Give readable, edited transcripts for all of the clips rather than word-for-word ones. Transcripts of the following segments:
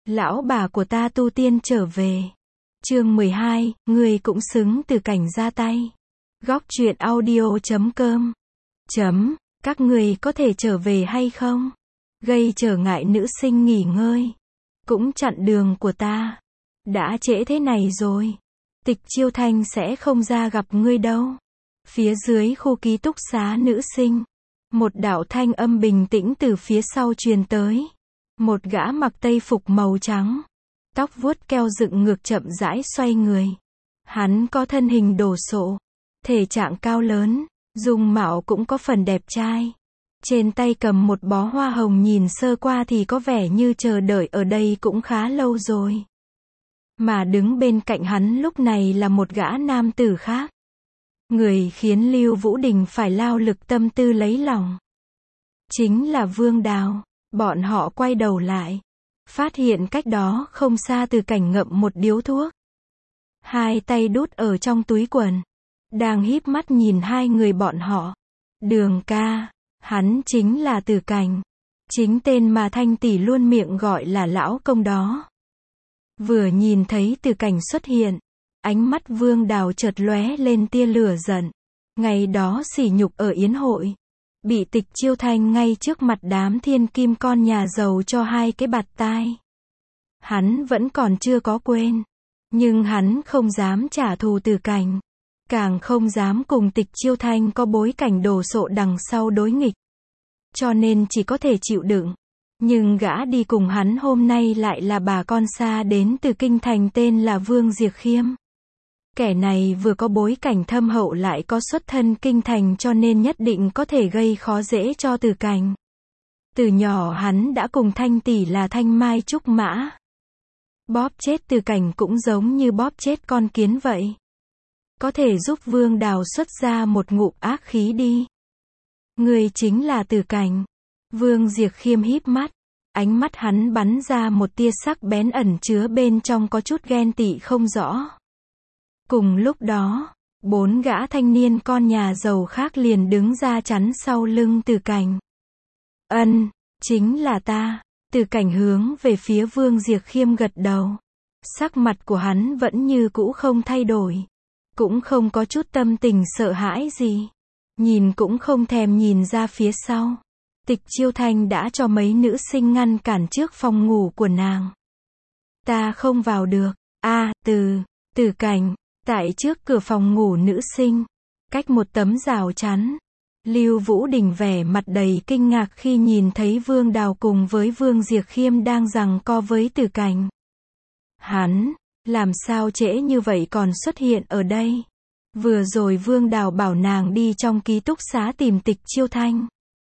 Lão bà của ta tu tiên trở về. Chương 12, người cũng xứng Từ Cảnh ra tay. Góc truyện audio.com. Các người có thể trở về hay không? Gây trở ngại nữ sinh nghỉ ngơi. Cũng chặn đường của ta. Đã trễ thế này rồi. Tịch Chiêu Thanh sẽ không ra gặp ngươi đâu. Phía dưới khu ký túc xá nữ sinh. Một đạo thanh âm bình tĩnh từ phía sau truyền tới. Một gã mặc tây phục màu trắng. Tóc vuốt keo dựng ngược chậm rãi xoay người. Hắn có thân hình đồ sộ. Thể trạng cao lớn. Dung mạo cũng có phần đẹp trai. Trên tay cầm một bó hoa hồng, nhìn sơ qua thì có vẻ như chờ đợi ở đây cũng khá lâu rồi. Mà đứng bên cạnh hắn lúc này là một gã nam tử khác. Người khiến Lưu Vũ Đình phải lao lực tâm tư lấy lòng. Chính là Vương Đào. Bọn họ quay đầu lại. Phát hiện cách đó không xa Từ Cảnh ngậm một điếu thuốc. Hai tay đút ở trong túi quần. Đang híp mắt nhìn hai người bọn họ. Đường ca. Hắn chính là Từ Cảnh. Chính tên mà Thanh tỷ luôn miệng gọi là lão công đó. Vừa nhìn thấy Từ Cảnh xuất hiện. Ánh mắt Vương Đào chợt lóe lên tia lửa giận. Ngày đó sỉ nhục ở yến hội. Bị Tịch Chiêu Thanh ngay trước mặt đám thiên kim con nhà giàu cho hai cái bạt tai. Hắn vẫn còn chưa có quên. Nhưng hắn không dám trả thù Từ Cảnh. Càng không dám cùng Tịch Chiêu Thanh có bối cảnh đồ sộ đằng sau đối nghịch. Cho nên chỉ có thể chịu đựng. Nhưng gã đi cùng hắn hôm nay lại là bà con xa đến từ kinh thành tên là Vương Diệp Khiêm. Kẻ này vừa có bối cảnh thâm hậu lại có xuất thân kinh thành, cho nên nhất định có thể gây khó dễ cho Từ Cảnh. Từ nhỏ hắn đã cùng Thanh tỷ là thanh mai trúc mã. Bóp chết Từ Cảnh cũng giống như bóp chết con kiến vậy. Có thể giúp Vương Đào xuất ra một ngụm ác khí đi. Người chính là Từ Cảnh. Vương Diệp Khiêm híp mắt. Ánh mắt hắn bắn ra một tia sắc bén ẩn chứa bên trong có chút ghen tị không rõ. Cùng lúc đó, bốn gã thanh niên con nhà giàu khác liền đứng ra chắn sau lưng Từ Cảnh. Chính là ta. Từ Cảnh hướng về phía Vương Diệp Khiêm gật đầu. Sắc mặt của hắn vẫn như cũ không thay đổi. Cũng không có chút tâm tình sợ hãi gì. Nhìn cũng không thèm nhìn ra phía sau. Tịch Chiêu Thanh đã cho mấy nữ sinh ngăn cản trước phòng ngủ của nàng. Ta không vào được. Từ Cảnh. Tại trước cửa phòng ngủ nữ sinh. Cách một tấm rào chắn. Lưu Vũ Đình vẻ mặt đầy kinh ngạc khi nhìn thấy Vương Đào cùng với Vương Diệp Khiêm đang giằng co với Từ Cảnh. Hắn, làm sao trễ như vậy còn xuất hiện ở đây? Vừa rồi Vương Đào bảo nàng đi trong ký túc xá tìm Tịch Chiêu Thanh.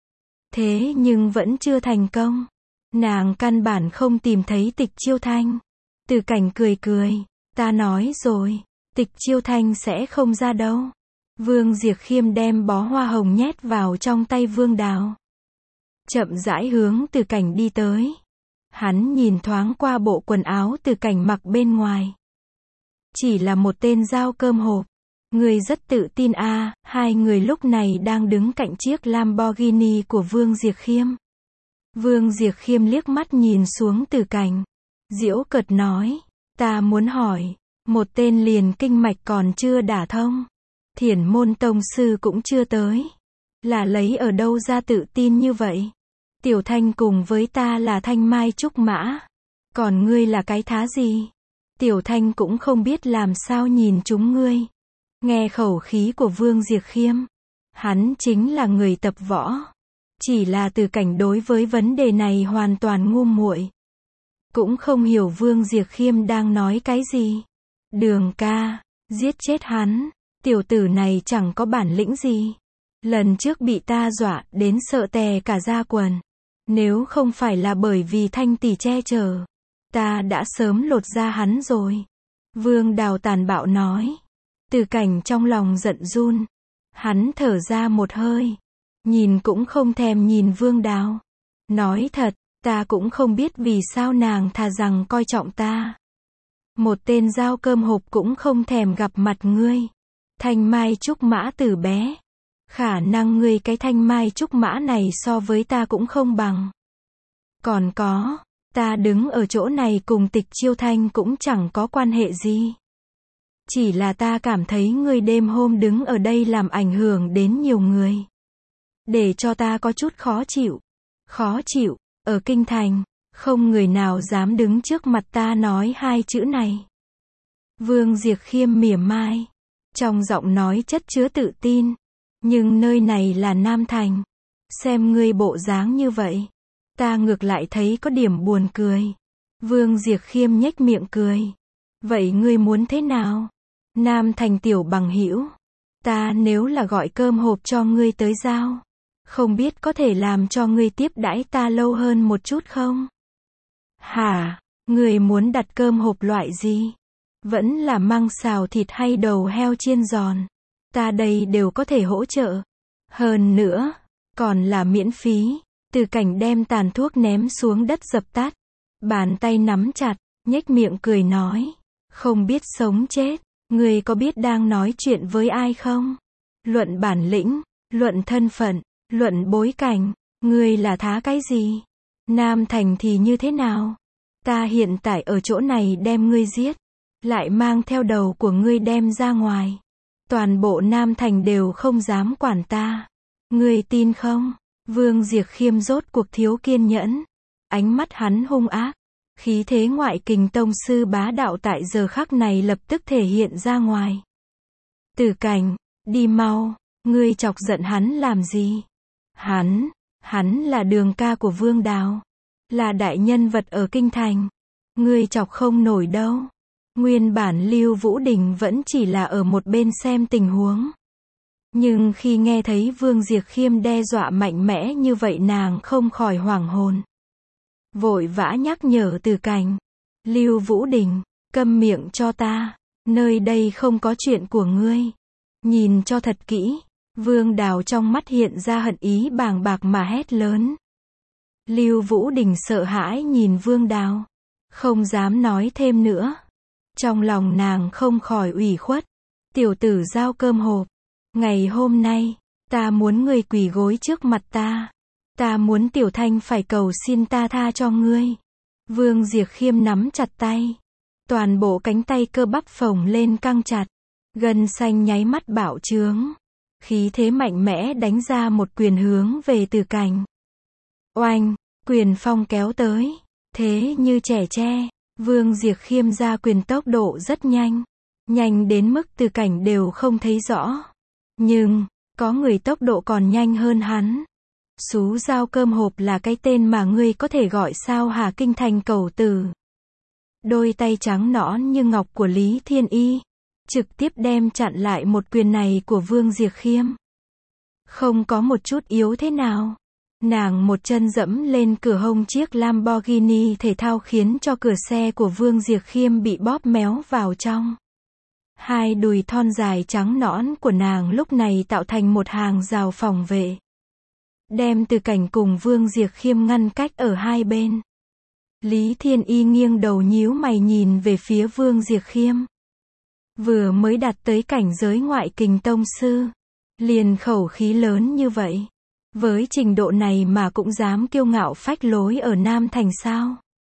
Thế nhưng vẫn chưa thành công. Nàng căn bản không tìm thấy Tịch Chiêu Thanh. Từ Cảnh cười cười. Ta nói rồi. Tịch Chiêu Thanh sẽ không ra đâu. Vương Diệp Khiêm đem bó hoa hồng nhét vào trong tay Vương Đào. Chậm rãi hướng Từ Cảnh đi tới. Hắn nhìn thoáng qua bộ quần áo Từ Cảnh mặc bên ngoài. Chỉ là một tên giao cơm hộp. Người rất tự tin à. Hai người lúc này đang đứng cạnh chiếc Lamborghini của Vương Diệp Khiêm. Vương Diệp Khiêm liếc mắt nhìn xuống Từ Cảnh. Giễu cợt nói. Ta muốn hỏi. Một tên liền kinh mạch còn chưa đả thông. Thiển môn tông sư cũng chưa tới. Là lấy ở đâu ra tự tin như vậy? Tiểu Thanh cùng với ta là thanh mai trúc mã. Còn ngươi là cái thá gì? Tiểu Thanh cũng không biết làm sao nhìn chúng ngươi. Nghe khẩu khí của Vương Diệp Khiêm. Hắn chính là người tập võ. Chỉ là Từ Cảnh đối với vấn đề này hoàn toàn ngu muội. Cũng không hiểu Vương Diệp Khiêm đang nói cái gì. Đường ca, giết chết hắn. Tiểu tử này chẳng có bản lĩnh gì. Lần trước bị ta dọa đến sợ tè cả da quần. Nếu không phải là bởi vì Thanh tỷ che chở, ta đã sớm lột da hắn rồi. Vương Đào tàn bạo nói. Từ Cảnh trong lòng giận run. Hắn thở ra một hơi. Nhìn cũng không thèm nhìn Vương Đào. Nói thật, ta cũng không biết vì sao nàng thà rằng coi trọng ta. Một tên giao cơm hộp cũng không thèm gặp mặt ngươi. Thanh mai trúc mã từ bé. Khả năng ngươi cái thanh mai trúc mã này so với ta cũng không bằng. Còn có, Ta đứng ở chỗ này cùng Tịch Chiêu Thanh cũng chẳng có quan hệ gì. Chỉ là ta cảm thấy ngươi đêm hôm đứng ở đây làm ảnh hưởng đến nhiều người. Để cho ta có chút khó chịu. Khó chịu, ở kinh thành, không người nào dám đứng trước mặt ta nói hai chữ này. Vương Diệp Khiêm mỉa mai. Trong giọng nói chất chứa tự tin. Nhưng nơi này là Nam Thành. Xem ngươi bộ dáng như vậy. Ta ngược lại thấy có điểm buồn cười. Vương Diệp Khiêm nhếch miệng cười. Vậy ngươi muốn thế nào? Nam Thành tiểu bằng hữu. Ta nếu là gọi cơm hộp cho ngươi tới giao. Không biết có thể làm cho ngươi tiếp đãi ta lâu hơn một chút không? Hả? Ngươi muốn đặt cơm hộp loại gì? Vẫn là măng xào thịt hay đầu heo chiên giòn? Ta đây đều có thể hỗ trợ. Hơn nữa, còn là miễn phí. Từ Cảnh đem tàn thuốc ném xuống đất dập tắt. Bàn tay nắm chặt, nhếch miệng cười nói. Không biết sống chết, ngươi có biết đang nói chuyện với ai không? Luận bản lĩnh, luận thân phận, luận bối cảnh, ngươi là thá cái gì? Nam Thành thì như thế nào? Ta hiện tại ở chỗ này đem ngươi giết, lại mang theo đầu của ngươi đem ra ngoài. Toàn bộ Nam Thành đều không dám quản ta. Ngươi tin không? Vương Diệp Khiêm rốt cuộc thiếu kiên nhẫn. Ánh mắt hắn hung ác. Khí thế ngoại kình tông sư bá đạo tại giờ khắc này lập tức thể hiện ra ngoài. Từ Cảnh, đi mau, ngươi chọc giận hắn làm gì? Hắn là đường ca của Vương Đào. Là đại nhân vật ở kinh thành. Ngươi chọc không nổi đâu. Nguyên bản Lưu Vũ Đình vẫn chỉ là ở một bên xem tình huống. Nhưng khi nghe thấy Vương Diệp Khiêm đe dọa mạnh mẽ như vậy nàng không khỏi hoảng hồn. Vội vã nhắc nhở Từ Cảnh. Lưu Vũ Đình, câm miệng cho ta. Nơi đây không có chuyện của ngươi. Nhìn cho thật kỹ. Vương Đào trong mắt hiện ra hận ý bàng bạc mà hét lớn. Lưu Vũ Đình sợ hãi nhìn Vương Đào. Không dám nói thêm nữa. Trong lòng nàng không khỏi ủy khuất. Tiểu tử giao cơm hộp. Ngày hôm nay, ta muốn ngươi quỳ gối trước mặt ta. Ta muốn Tiểu Thanh phải cầu xin ta tha cho ngươi. Vương Diệp Khiêm nắm chặt tay. Toàn bộ cánh tay cơ bắp phồng lên căng chặt. Gân xanh nháy mắt bạo trướng. Khí thế mạnh mẽ đánh ra một quyền hướng về Từ Cảnh. Oanh, quyền phong kéo tới. Thế như trẻ tre. Vương Diệp Khiêm ra quyền tốc độ rất nhanh. Nhanh đến mức Từ Cảnh đều không thấy rõ. Nhưng, có người tốc độ còn nhanh hơn hắn. Sú giao cơm hộp là cái tên mà ngươi có thể gọi sao hả kinh thành cầu tử. Đôi tay trắng nõn như ngọc của Lý Thiên Y. Trực tiếp đem chặn lại một quyền này của Vương Diệp Khiêm. Không có một chút yếu thế nào. Nàng một chân dẫm lên cửa hông chiếc Lamborghini thể thao khiến cho cửa xe của Vương Diệp Khiêm bị bóp méo vào trong. Hai đùi thon dài trắng nõn của nàng lúc này tạo thành một hàng rào phòng vệ. Đem Từ Cảnh cùng Vương Diệp Khiêm ngăn cách ở hai bên. Lý Thiên Y nghiêng đầu nhíu mày nhìn về phía Vương Diệp Khiêm. Vừa mới đạt tới cảnh giới ngoại kình tông sư. Liền khẩu khí lớn như vậy. Với trình độ này mà cũng dám kiêu ngạo phách lối ở Nam Thành sao?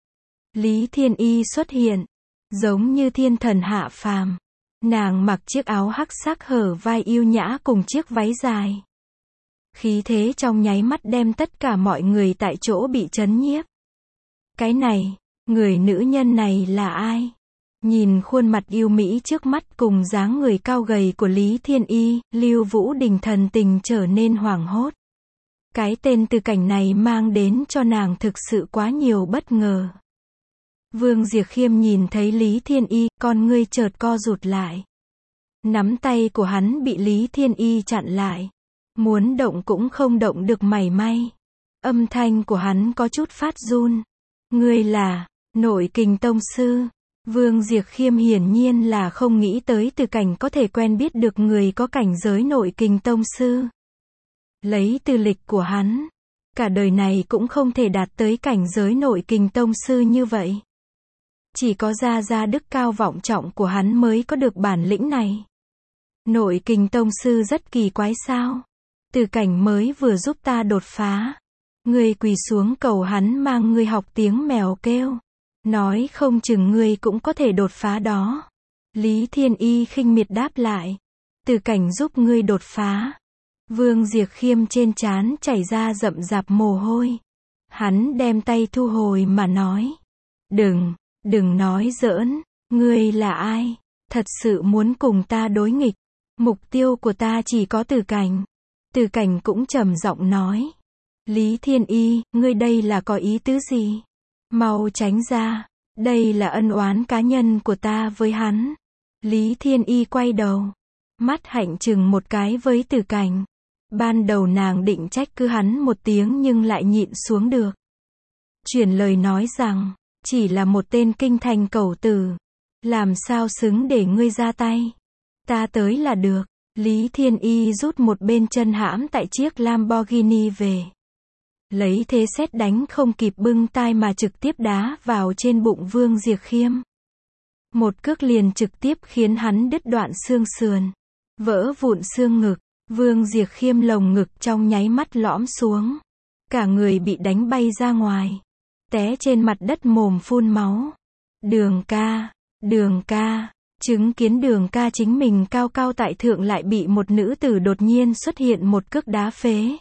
Lý Thiên Y xuất hiện. Giống như thiên thần hạ phàm. Nàng mặc chiếc áo hắc sắc hở vai yêu nhã cùng chiếc váy dài. Khí thế trong nháy mắt đem tất cả mọi người tại chỗ bị chấn nhiếp. Cái này, người nữ nhân này là ai? Nhìn khuôn mặt yêu mỹ trước mắt cùng dáng người cao gầy của Lý Thiên Y, Lưu Vũ Đình thần tình trở nên hoảng hốt. Cái tên Từ Cảnh này mang đến cho nàng thực sự quá nhiều bất ngờ. Vương Diệp Khiêm nhìn thấy Lý Thiên Y, con ngươi chợt co rụt lại. Nắm tay của hắn bị Lý Thiên Y chặn lại. Muốn động cũng không động được mảy may. Âm thanh của hắn có chút phát run. Ngươi là nội kình tông sư. Vương Diệp Khiêm hiển nhiên là không nghĩ tới Từ Cảnh có thể quen biết được người có cảnh giới nội kình tông sư. Lấy tư lịch của hắn, cả đời này cũng không thể đạt tới cảnh giới nội kình tông sư như vậy. Chỉ có gia đức cao vọng trọng của hắn mới có được bản lĩnh này. Nội kình tông sư rất kỳ quái sao? Từ Cảnh mới vừa giúp ta đột phá. Ngươi quỳ xuống cầu hắn mang ngươi học tiếng mèo kêu. Nói không chừng ngươi cũng có thể đột phá đó. Lý Thiên Y khinh miệt đáp lại. Từ Cảnh giúp ngươi đột phá. Vương Diệp Khiêm trên trán chảy ra rậm rạp mồ hôi. Hắn đem tay thu hồi mà nói. Đừng nói giỡn. Ngươi là ai? Thật sự muốn cùng ta đối nghịch. Mục tiêu của ta chỉ có Từ Cảnh. Từ Cảnh cũng trầm giọng nói. Lý Thiên Y, ngươi đây là có ý tứ gì? Mau tránh ra. Đây là ân oán cá nhân của ta với hắn. Lý Thiên Y quay đầu. Mắt hạnh chừng một cái với Từ Cảnh. Ban đầu nàng định trách cứ hắn một tiếng nhưng lại nhịn xuống được. Chuyển lời nói rằng, chỉ là một tên kinh thành cẩu tử. Làm sao xứng để ngươi ra tay? Ta tới là được. Lý Thiên Y rút một bên chân hãm tại chiếc Lamborghini về. Lấy thế sét đánh không kịp bưng tai mà trực tiếp đá vào trên bụng Vương Diệp Khiêm. Một cước liền trực tiếp khiến hắn đứt đoạn xương sườn. Vỡ vụn xương ngực. Vương Diệp Khiêm lồng ngực trong nháy mắt lõm xuống. Cả người bị đánh bay ra ngoài. Té trên mặt đất mồm phun máu. Đường ca. Chứng kiến Đường ca chính mình cao cao tại thượng lại bị một nữ tử đột nhiên xuất hiện một cước đá phế.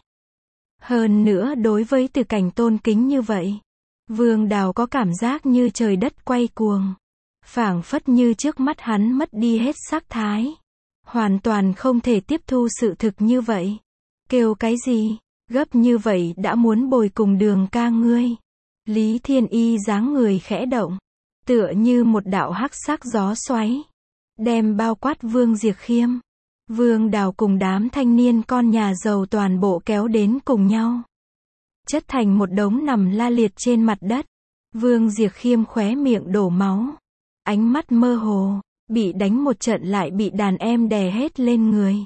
Hơn nữa đối với Từ Cảnh tôn kính như vậy. Vương Đào có cảm giác như trời đất quay cuồng. Phảng phất như trước mắt hắn mất đi hết sắc thái. Hoàn toàn không thể tiếp thu sự thực như vậy. Kêu cái gì? Gấp như vậy đã muốn bồi cùng Đường ca ngươi. Lý Thiên Y dáng người khẽ động. Tựa như một đạo hắc sắc gió xoáy. Đem bao quát Vương Diệp Khiêm. Vương Đào cùng đám thanh niên con nhà giàu toàn bộ kéo đến cùng nhau. Chất thành một đống nằm la liệt trên mặt đất. Vương Diệp Khiêm khóe miệng đổ máu. Ánh mắt mơ hồ. Bị đánh một trận lại bị đàn em đè hết lên người.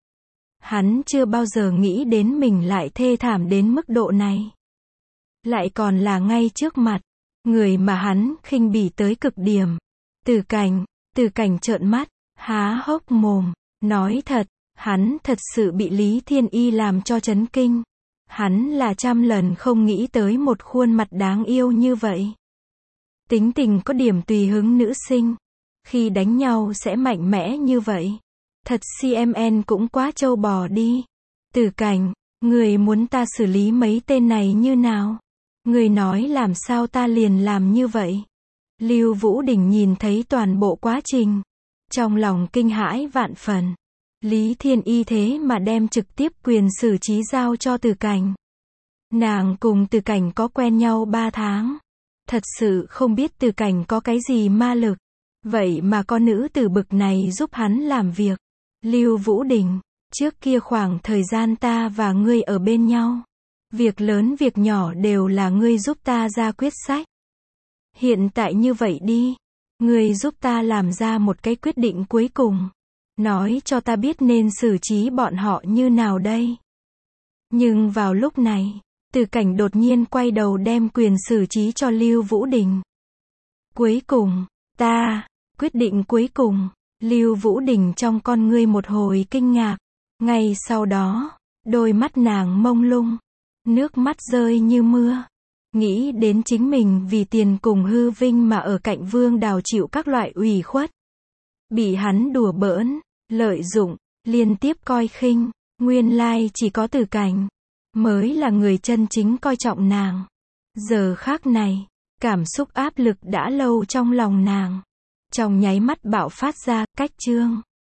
Hắn chưa bao giờ nghĩ đến mình lại thê thảm đến mức độ này. Lại còn là ngay trước mặt. Người mà hắn khinh bỉ tới cực điểm. Từ Cảnh trợn mắt. Há hốc mồm. Nói thật. Hắn thật sự bị Lý Thiên Y làm cho chấn kinh. Hắn là trăm lần không nghĩ tới một khuôn mặt đáng yêu như vậy. Tính tình có điểm tùy hứng nữ sinh. Khi đánh nhau sẽ mạnh mẽ như vậy. Thật CMN cũng quá trâu bò đi. Từ Cảnh, người muốn ta xử lý mấy tên này như nào? Người nói làm sao ta liền làm như vậy? Lưu Vũ Đình nhìn thấy toàn bộ quá trình. Trong lòng kinh hãi vạn phần. Lý Thiên Y thế mà đem trực tiếp quyền xử trí giao cho Từ Cảnh. Nàng cùng Từ Cảnh có quen nhau 3 tháng. Thật sự không biết Từ Cảnh có cái gì ma lực. Vậy mà con nữ tử bực này giúp hắn làm việc. Lưu Vũ Đình, trước kia khoảng thời gian ta và ngươi ở bên nhau. Việc lớn việc nhỏ đều là ngươi giúp ta ra quyết sách. Hiện tại như vậy đi. Ngươi giúp ta làm ra một cái quyết định cuối cùng. Nói cho ta biết nên xử trí bọn họ như nào đây. Nhưng vào lúc này, Từ Cảnh đột nhiên quay đầu đem quyền xử trí cho Lưu Vũ Đình. Cuối cùng, quyết định cuối cùng. Lưu Vũ Đình trong con ngươi một hồi kinh ngạc. Ngay sau đó, đôi mắt nàng mông lung. Nước mắt rơi như mưa. Nghĩ đến chính mình vì tiền cùng hư vinh mà ở cạnh Vương Đào chịu các loại ủy khuất. Bị hắn đùa bỡn, lợi dụng, liên tiếp coi khinh. Nguyên lai chỉ có Từ Cảnh mới là người chân chính coi trọng nàng. Giờ khắc này, cảm xúc áp lực đã lâu trong lòng nàng. Trong nháy mắt bạo phát ra, cách chương.